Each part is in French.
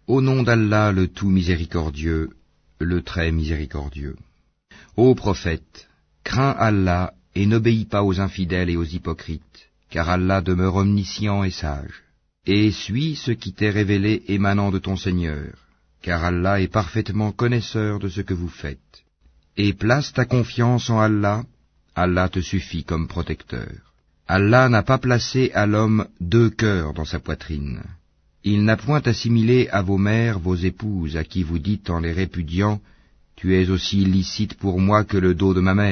Au nom d'Allah le tout miséricordieux, le très miséricordieux. Ô prophète, crains Allah et n'obéis pas aux infidèles et aux hypocrites, car Allah demeure omniscient et sage. Et suis ce qui t'est révélé émanant de ton Seigneur, car Allah est parfaitement connaisseur de ce que vous faites. Et place ta confiance en Allah, Allah te suffit comme protecteur. Allah n'a pas placé à l'homme deux cœurs dans sa poitrine. Il n'a point assimilé à vos mères vos épouses, à qui vous dites en les répudiant, « Tu es aussi licite pour moi que le dos de ma mère ».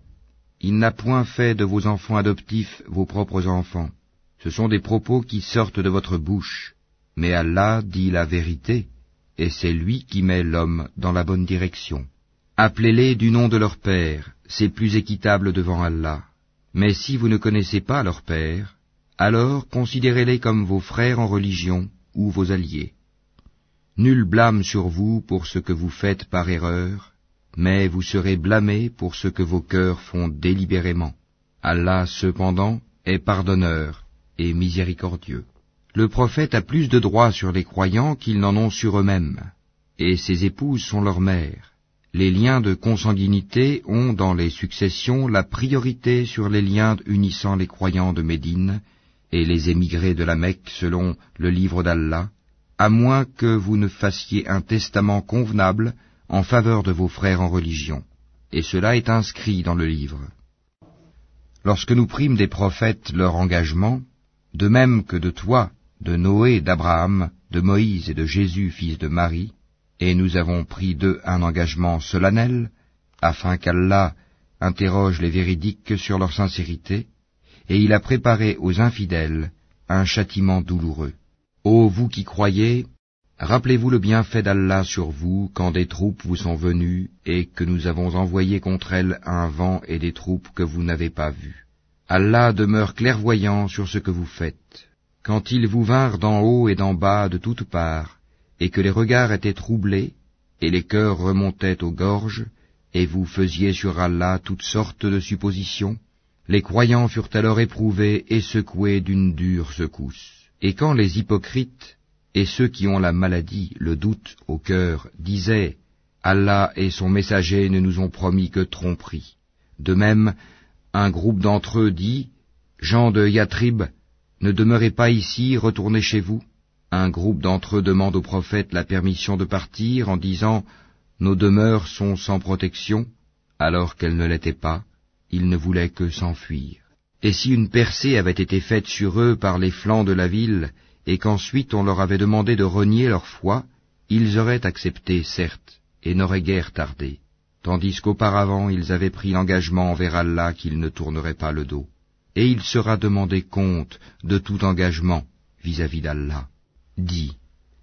Il n'a point fait de vos enfants adoptifs vos propres enfants. Ce sont des propos qui sortent de votre bouche, mais Allah dit la vérité, et c'est lui qui met l'homme dans la bonne direction. Appelez-les du nom de leur père, c'est plus équitable devant Allah. Mais si vous ne connaissez pas leur père, alors considérez-les comme vos frères en religion ou vos alliés. Nul blâme sur vous pour ce que vous faites par erreur, mais vous serez blâmés pour ce que vos cœurs font délibérément. Allah, cependant, est pardonneur et miséricordieux. Le prophète a plus de droits sur les croyants qu'ils n'en ont sur eux-mêmes, et ses épouses sont leurs mères. Les liens de consanguinité ont, dans les successions, la priorité sur les liens unissant les croyants de Médine et les émigrés de la Mecque selon le livre d'Allah, à moins que vous ne fassiez un testament convenable en faveur de vos frères en religion. Et cela est inscrit dans le livre. Lorsque nous prîmes des prophètes leur engagement, de même que de toi, de Noé, d'Abraham, de Moïse et de Jésus, fils de Marie, et nous avons pris d'eux un engagement solennel, afin qu'Allah interroge les véridiques sur leur sincérité, et il a préparé aux infidèles un châtiment douloureux. Ô vous qui croyez, rappelez-vous le bienfait d'Allah sur vous quand des troupes vous sont venues, et que nous avons envoyé contre elles un vent et des troupes que vous n'avez pas vues. Allah demeure clairvoyant sur ce que vous faites. Quand ils vous vinrent d'en haut et d'en bas de toutes parts, et que les regards étaient troublés, et les cœurs remontaient aux gorges, et vous faisiez sur Allah toutes sortes de suppositions, les croyants furent alors éprouvés et secoués d'une dure secousse. Et quand les hypocrites et ceux qui ont la maladie, le doute au cœur, disaient « Allah et son messager ne nous ont promis que tromperie », de même, un groupe d'entre eux dit « Gens de Yathrib, ne demeurez pas ici, retournez chez vous ». Un groupe d'entre eux demande au prophète la permission de partir en disant « Nos demeures sont sans protection », alors qu'elles ne l'étaient pas, ils ne voulaient que s'enfuir. Et si une percée avait été faite sur eux par les flancs de la ville, et qu'ensuite on leur avait demandé de renier leur foi, ils auraient accepté, certes, et n'auraient guère tardé, tandis qu'auparavant ils avaient pris l'engagement envers Allah qu'ils ne tourneraient pas le dos. Et il sera demandé compte de tout engagement vis-à-vis d'Allah. Dis,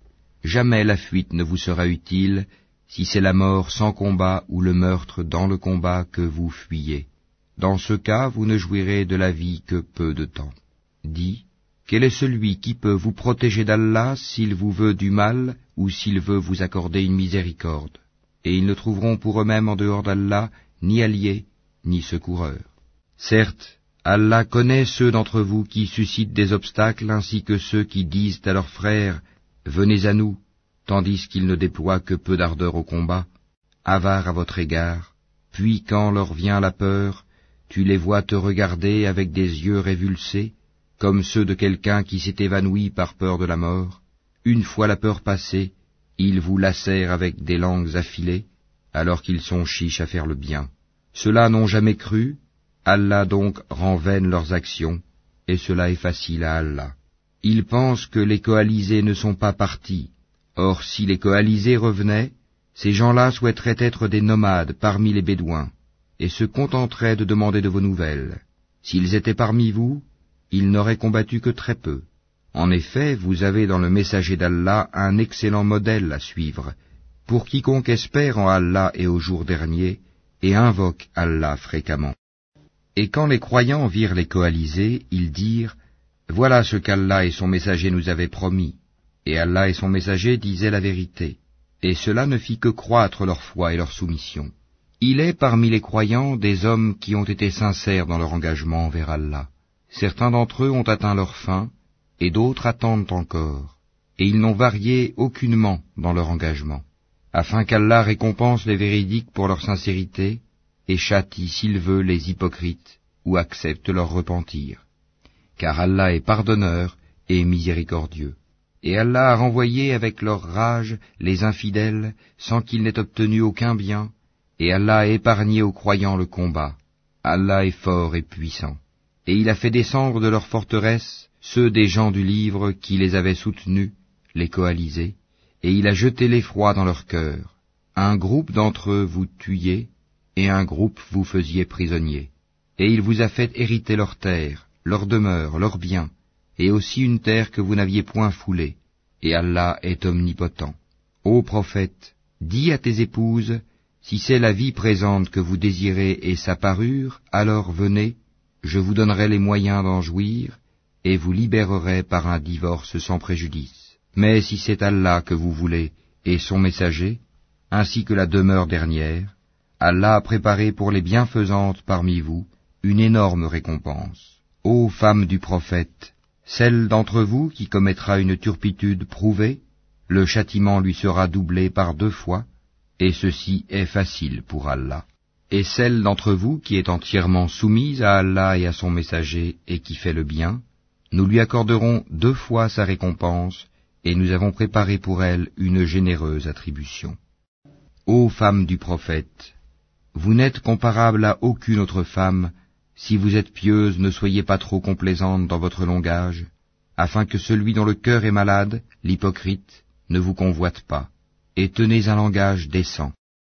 jamais la fuite ne vous sera utile si c'est la mort sans combat ou le meurtre dans le combat que vous fuyez. Dans ce cas, vous ne jouirez de la vie que peu de temps. Dis, quel est celui qui peut vous protéger d'Allah s'il vous veut du mal ou s'il veut vous accorder une miséricorde? Et ils ne trouveront pour eux-mêmes en dehors d'Allah ni alliés, ni secoureurs. Certes, Allah connaît ceux d'entre vous qui suscitent des obstacles ainsi que ceux qui disent à leurs frères « Venez à nous », tandis qu'ils ne déploient que peu d'ardeur au combat, avares à votre égard, puis quand leur vient la peur, tu les vois te regarder avec des yeux révulsés, comme ceux de quelqu'un qui s'est évanoui par peur de la mort. Une fois la peur passée, ils vous lacèrent avec des langues affilées, alors qu'ils sont chiches à faire le bien. Ceux-là n'ont jamais cru, Allah donc rend vaines leurs actions, et cela est facile à Allah. Ils pensent que les coalisés ne sont pas partis. Or, si les coalisés revenaient, ces gens-là souhaiteraient être des nomades parmi les Bédouins, et se contenteraient de demander de vos nouvelles. S'ils étaient parmi vous, ils n'auraient combattu que très peu. En effet, vous avez dans le messager d'Allah un excellent modèle à suivre, pour quiconque espère en Allah et au jour dernier, et invoque Allah fréquemment. Et quand les croyants virent les coalisés, ils dirent « Voilà ce qu'Allah et son messager nous avaient promis. » Et Allah et son messager disaient la vérité. Et cela ne fit que croître leur foi et leur soumission. Il est parmi les croyants des hommes qui ont été sincères dans leur engagement envers Allah. Certains d'entre eux ont atteint leur fin, et d'autres attendent encore. et ils n'ont varié aucunement dans leur engagement, afin qu'Allah récompense les véridiques pour leur sincérité, et châtie s'il veut les hypocrites, ou accepte leur repentir. Car Allah est pardonneur et miséricordieux. Et Allah a renvoyé avec leur rage les infidèles, sans qu'ils n'aient obtenu aucun bien, et Allah a épargné aux croyants le combat. Allah est fort et puissant. Et il a fait descendre de leurs forteresses ceux des gens du livre qui les avaient soutenus, les coalisés, et il a jeté l'effroi dans leur cœur. Un groupe d'entre eux vous tuiez, et un groupe vous faisiez prisonniers. Et il vous a fait hériter leurs terres, leurs demeures, leurs biens, et aussi une terre que vous n'aviez point foulée, et Allah est omnipotent. Ô prophète, dis à tes épouses, si c'est la vie présente que vous désirez et sa parure, alors venez, je vous donnerai les moyens d'en jouir, et vous libérerai par un divorce sans préjudice. Mais si c'est Allah que vous voulez, et son messager, ainsi que la demeure dernière, Allah a préparé pour les bienfaisantes parmi vous une énorme récompense. Ô femmes du prophète, celle d'entre vous qui commettra une turpitude prouvée, le châtiment lui sera doublé par 2 fois, et ceci est facile pour Allah. Et celle d'entre vous qui est entièrement soumise à Allah et à son messager et qui fait le bien, nous lui accorderons 2 fois sa récompense, et nous avons préparé pour elle une généreuse attribution. Ô femmes du prophète, vous n'êtes comparables à aucune autre femme. Si vous êtes pieuses, ne soyez pas trop complaisantes dans votre langage, afin que celui dont le cœur est malade, l'hypocrite, ne vous convoite pas, et tenez un langage décent.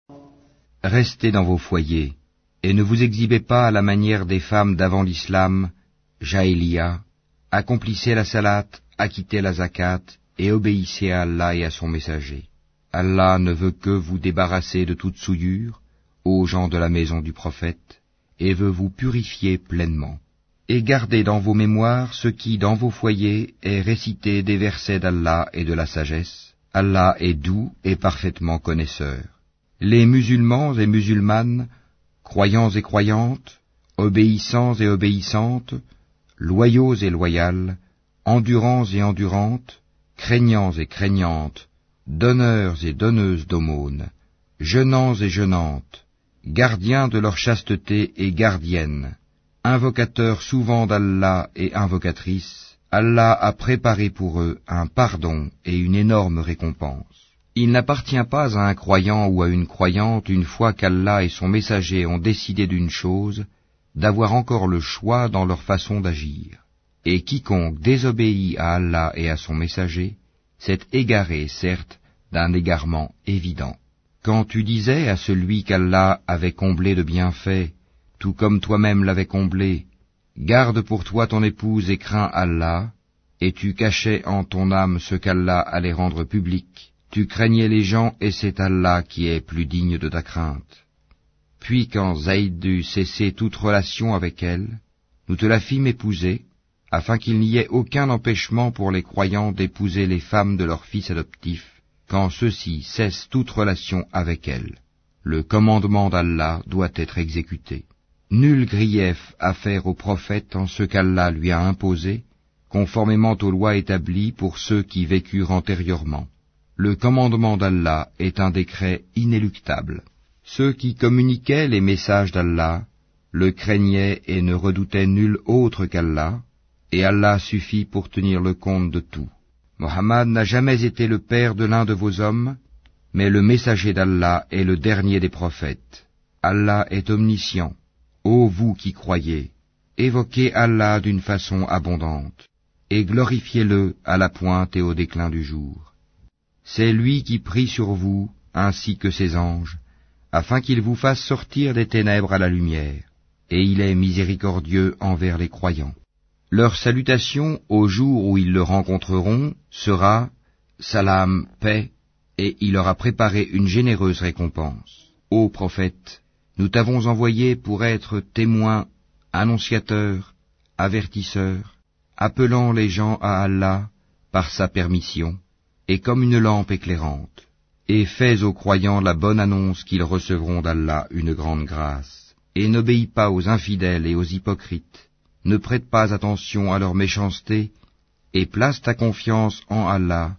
Restez dans vos foyers, et ne vous exhibez pas à la manière des femmes d'avant l'islam, Jaélia, accomplissez la salat, acquittez la zakat, et obéissez à Allah et à son messager. Allah ne veut que vous débarrasser de toute souillure, ô gens de la maison du prophète, et veut vous purifier pleinement. Et gardez dans vos mémoires ce qui, dans vos foyers, est récité des versets d'Allah et de la sagesse. Allah est doux et parfaitement connaisseur. Les musulmans et musulmanes, croyants et croyantes, obéissants et obéissantes, loyaux et loyales, endurants et endurantes, craignants et craignantes, donneurs et donneuses d'aumônes, jeûnants et jeûnantes, gardiens de leur chasteté et gardiennes, invocateurs souvent d'Allah et invocatrices, Allah a préparé pour eux un pardon et une énorme récompense. Il n'appartient pas à un croyant ou à une croyante, une fois qu'Allah et son messager ont décidé d'une chose, d'avoir encore le choix dans leur façon d'agir. Et quiconque désobéit à Allah et à son messager, s'est égaré, certes, d'un égarement évident. Quand tu disais à celui qu'Allah avait comblé de bienfaits, tout comme toi-même l'avais comblé, garde pour toi ton épouse et crains Allah, et tu cachais en ton âme ce qu'Allah allait rendre public, tu craignais les gens et c'est Allah qui est plus digne de ta crainte. Puis quand Zayd eut cessé toute relation avec elle, nous te la fîmes épouser, afin qu'il n'y ait aucun empêchement pour les croyants d'épouser les femmes de leurs fils adoptifs, quand ceux-ci cessent toute relation avec elles. Le commandement d'Allah doit être exécuté. Nul grief à faire au prophète en ce qu'Allah lui a imposé, conformément aux lois établies pour ceux qui vécurent antérieurement. Le commandement d'Allah est un décret inéluctable. Ceux qui communiquaient les messages d'Allah le craignaient et ne redoutaient nul autre qu'Allah, et Allah suffit pour tenir le compte de tout. Mohammed n'a jamais été le père de l'un de vos hommes, mais le messager d'Allah est le dernier des prophètes. Allah est omniscient. Ô vous qui croyez, évoquez Allah d'une façon abondante, et glorifiez-le à la pointe et au déclin du jour. C'est lui qui prie sur vous, ainsi que ses anges, afin qu'il vous fasse sortir des ténèbres à la lumière, et il est miséricordieux envers les croyants. Leur salutation au jour où ils le rencontreront sera « Salam, paix », et il leur a préparé une généreuse récompense. Ô prophète, nous t'avons envoyé pour être témoin, annonciateur, avertisseur, appelant les gens à Allah par sa permission, et comme une lampe éclairante. Et fais aux croyants la bonne annonce qu'ils recevront d'Allah une grande grâce. Et n'obéis pas aux infidèles et aux hypocrites. Ne prête pas attention à leur méchanceté, et place ta confiance en Allah,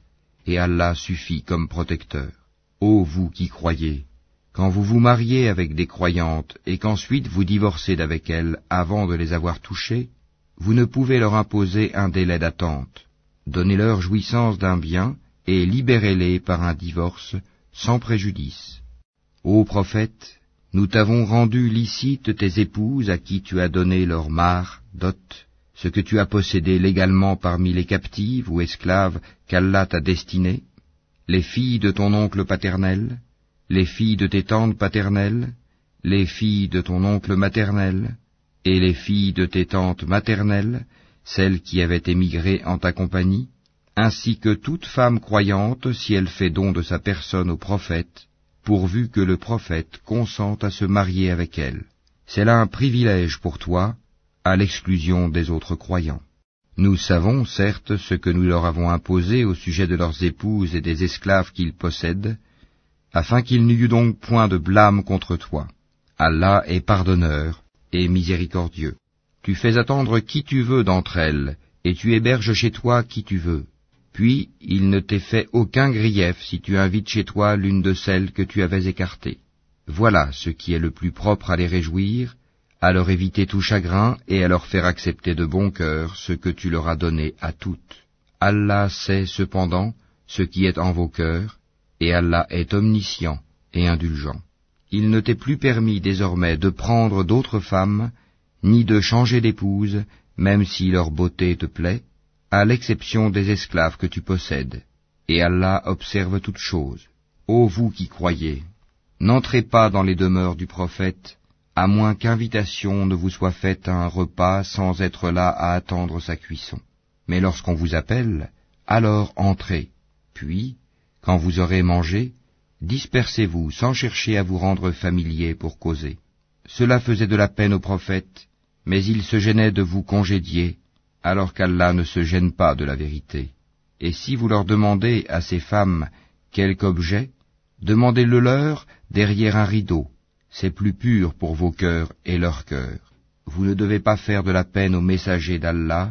et Allah suffit comme protecteur. Ô vous qui croyez, quand vous vous mariez avec des croyantes et qu'ensuite vous divorcez d'avec elles avant de les avoir touchées, vous ne pouvez leur imposer un délai d'attente. Donnez-leur jouissance d'un bien et libérez-les par un divorce sans préjudice. Ô prophète, nous t'avons rendu licite tes épouses à qui tu as donné leur mar, dot, ce que tu as possédé légalement parmi les captives ou esclaves qu'Allah t'a destinées, les filles de ton oncle paternel, les filles de tes tantes paternelles, les filles de ton oncle maternel, et les filles de tes tantes maternelles, celles qui avaient émigré en ta compagnie, ainsi que toute femme croyante si elle fait don de sa personne au prophète, pourvu que le prophète consente à se marier avec elle. C'est là un privilège pour toi, à l'exclusion des autres croyants. Nous savons, certes, ce que nous leur avons imposé au sujet de leurs épouses et des esclaves qu'ils possèdent, afin qu'il n'y eût donc point de blâme contre toi. Allah est pardonneur et miséricordieux. Tu fais attendre qui tu veux d'entre elles, et tu héberges chez toi qui tu veux. Puis il ne t'est fait aucun grief si tu invites chez toi l'une de celles que tu avais écartées. Voilà ce qui est le plus propre à les réjouir, à leur éviter tout chagrin et à leur faire accepter de bon cœur ce que tu leur as donné à toutes. Allah sait cependant ce qui est en vos cœurs, et Allah est omniscient et indulgent. Il ne t'est plus permis désormais de prendre d'autres femmes, ni de changer d'épouse, même si leur beauté te plaît, à l'exception des esclaves que tu possèdes. Et Allah observe toutes choses. Ô vous qui croyez, n'entrez pas dans les demeures du prophète, à moins qu'invitation ne vous soit faite à un repas sans être là à attendre sa cuisson. Mais lorsqu'on vous appelle, alors entrez. Puis, quand vous aurez mangé, dispersez-vous sans chercher à vous rendre familier pour causer. Cela faisait de la peine au prophète, mais il se gênait de vous congédier, alors qu'Allah ne se gêne pas de la vérité. Et si vous leur demandez à ces femmes quelque objet, demandez-le leur derrière un rideau. C'est plus pur pour vos cœurs et leurs cœurs. Vous ne devez pas faire de la peine aux messagers d'Allah,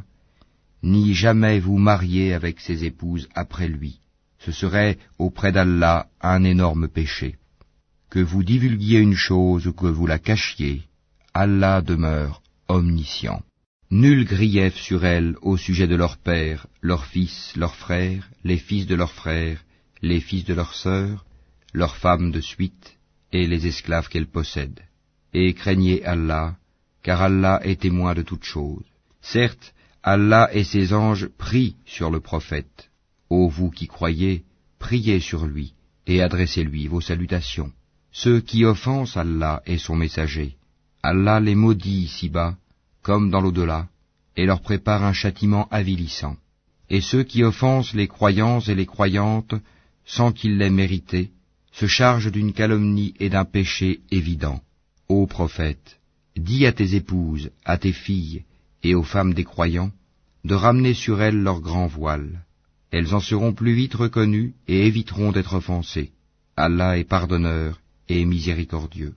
ni jamais vous marier avec ses épouses après lui. Ce serait auprès d'Allah un énorme péché. Que vous divulguiez une chose ou que vous la cachiez, Allah demeure omniscient. Nul grief sur elles au sujet de leurs pères, leurs fils, leurs frères, les fils de leurs frères, les fils de leurs sœurs, leurs femmes de suite, et les esclaves qu'elles possèdent. Et craignez Allah, car Allah est témoin de toutes choses. Certes, Allah et ses anges prient sur le prophète. Ô vous qui croyez, priez sur lui, et adressez-lui vos salutations. Ceux qui offensent Allah et son messager, Allah les maudit ici-bas, comme dans l'au-delà, et leur prépare un châtiment avilissant. Et ceux qui offensent les croyants et les croyantes, sans qu'ils l'aient mérité, se chargent d'une calomnie et d'un péché évident. Ô prophète, dis à tes épouses, à tes filles et aux femmes des croyants, de ramener sur elles leur grand voile. Elles en seront plus vite reconnues et éviteront d'être offensées. Allah est pardonneur et miséricordieux.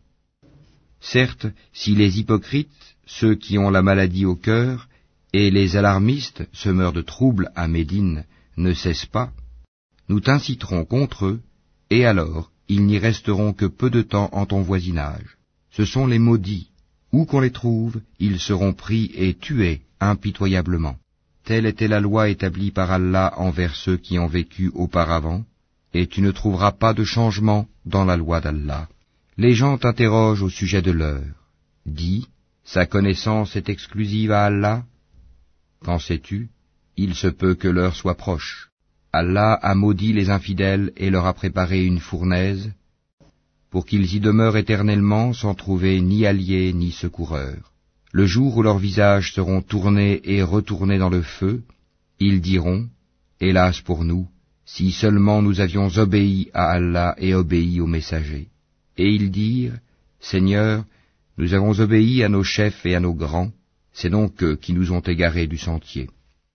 Certes, si les hypocrites, ceux qui ont la maladie au cœur, et les alarmistes, semeurs de troubles à Médine, ne cessent pas, nous t'inciterons contre eux, et alors ils n'y resteront que peu de temps en ton voisinage. Ce sont les maudits. Où qu'on les trouve, ils seront pris et tués impitoyablement. Telle était la loi établie par Allah envers ceux qui ont vécu auparavant, et tu ne trouveras pas de changement dans la loi d'Allah. Les gens t'interrogent au sujet de l'heure. Dis, sa connaissance est exclusive à Allah. Qu'en sais-tu? Il se peut que l'heure soit proche. Allah a maudit les infidèles et leur a préparé une fournaise, pour qu'ils y demeurent éternellement sans trouver ni alliés ni secoureurs. Le jour où leurs visages seront tournés et retournés dans le feu, ils diront, hélas pour nous, si seulement nous avions obéi à Allah et obéi aux messagers. Et ils dirent, Seigneur, nous avons obéi à nos chefs et à nos grands, c'est donc eux qui nous ont égarés du sentier.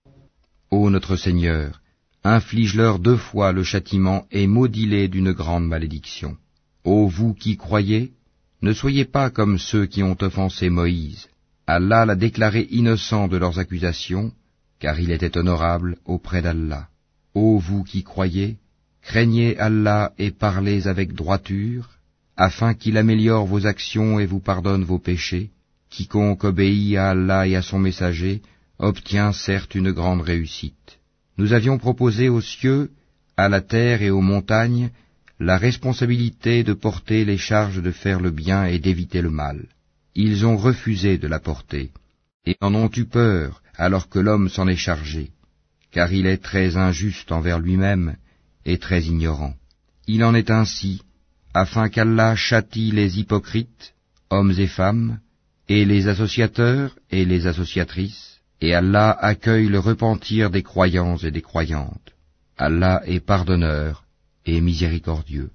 Ô notre Seigneur, inflige-leur 2 fois le châtiment et maudis-les d'une grande malédiction. Ô vous qui croyez, ne soyez pas comme ceux qui ont offensé Moïse. Allah l'a déclaré innocent de leurs accusations, car il était honorable auprès d'Allah. Ô vous qui croyez, craignez Allah et parlez avec droiture, afin qu'il améliore vos actions et vous pardonne vos péchés. Quiconque obéit à Allah et à son messager obtient certes une grande réussite. Nous avions proposé aux cieux, à la terre et aux montagnes la responsabilité de porter les charges de faire le bien et d'éviter le mal. Ils ont refusé de la porter, et en ont eu peur alors que l'homme s'en est chargé, car il est très injuste envers lui-même et très ignorant. Il en est ainsi, afin qu'Allah châtie les hypocrites, hommes et femmes, et les associateurs et les associatrices, et Allah accueille le repentir des croyants et des croyantes. Allah est pardonneur et miséricordieux.